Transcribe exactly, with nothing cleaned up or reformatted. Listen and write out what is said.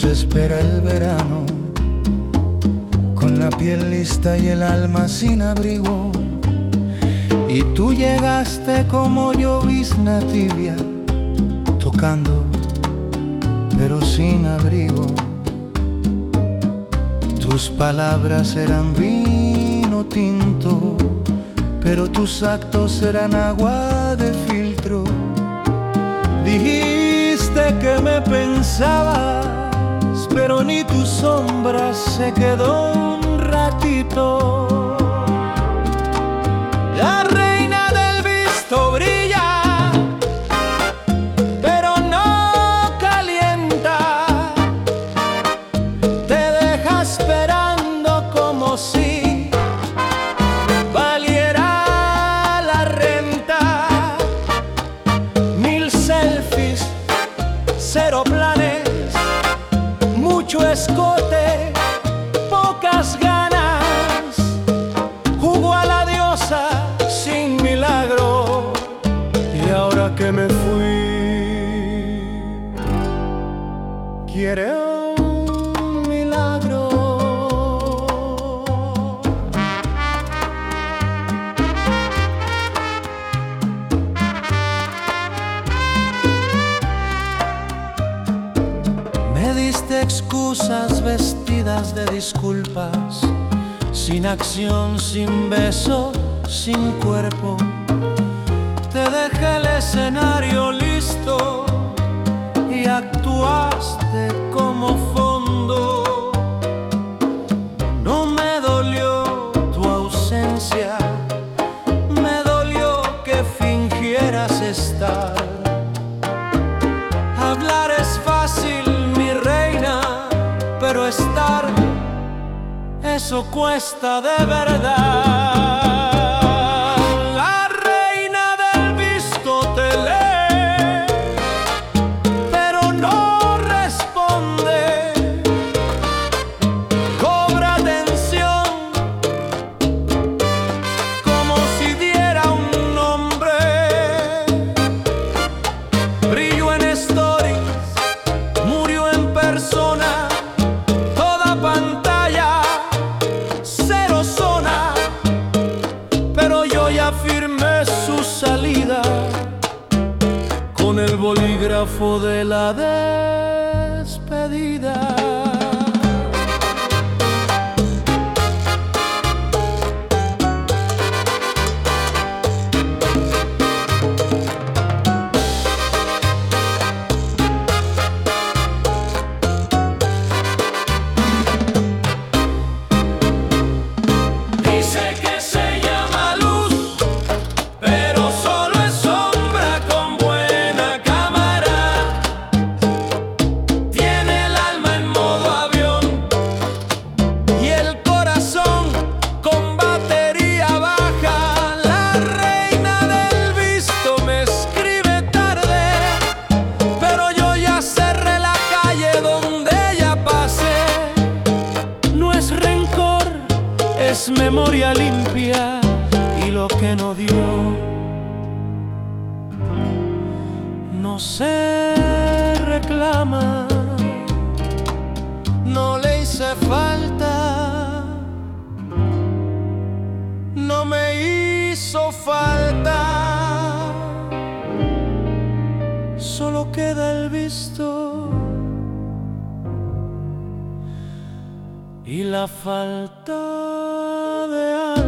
nos espera el verano, con la piel lista y el alma sin abrigo. Y tú llegaste como llovizna tibia, tocando pero sin abrigo. Tus palabras eran vino tinto, pero tus actos eran agua de filtro. Dijiste que me pensabas, pero ni tu sombra se quedó un ratito. La reina del visto brilla, pero no calienta. Te deja esperando como si valiera la renta. Mil selfies, cero planes, mucho escote, pocas ganas. Jugó a la diosa sin milagro, y ahora que me fui, quiere un milagro. Me diste excusas vestidas de disculpas, sin acción, sin beso, sin cuerpo. Te dejé el escenario listo y actuaste como fondo. No me dolió tu ausencia, me dolió que fingieras estar. Hablar es fácil, mi reina, pero estar, eso cuesta de verdad. La reina del visto te lee, pero no responde. Cobra atención como si diera un nombre. Brilló en stories, murió en persona. Toda pantalla, cero zona, pero yo ya firmé su salida con el bolígrafo de la despedida. Es memoria limpia y lo que no dio no se reclama. No le hice falta, no me hizo falta, solo queda el visto y la falta de algo.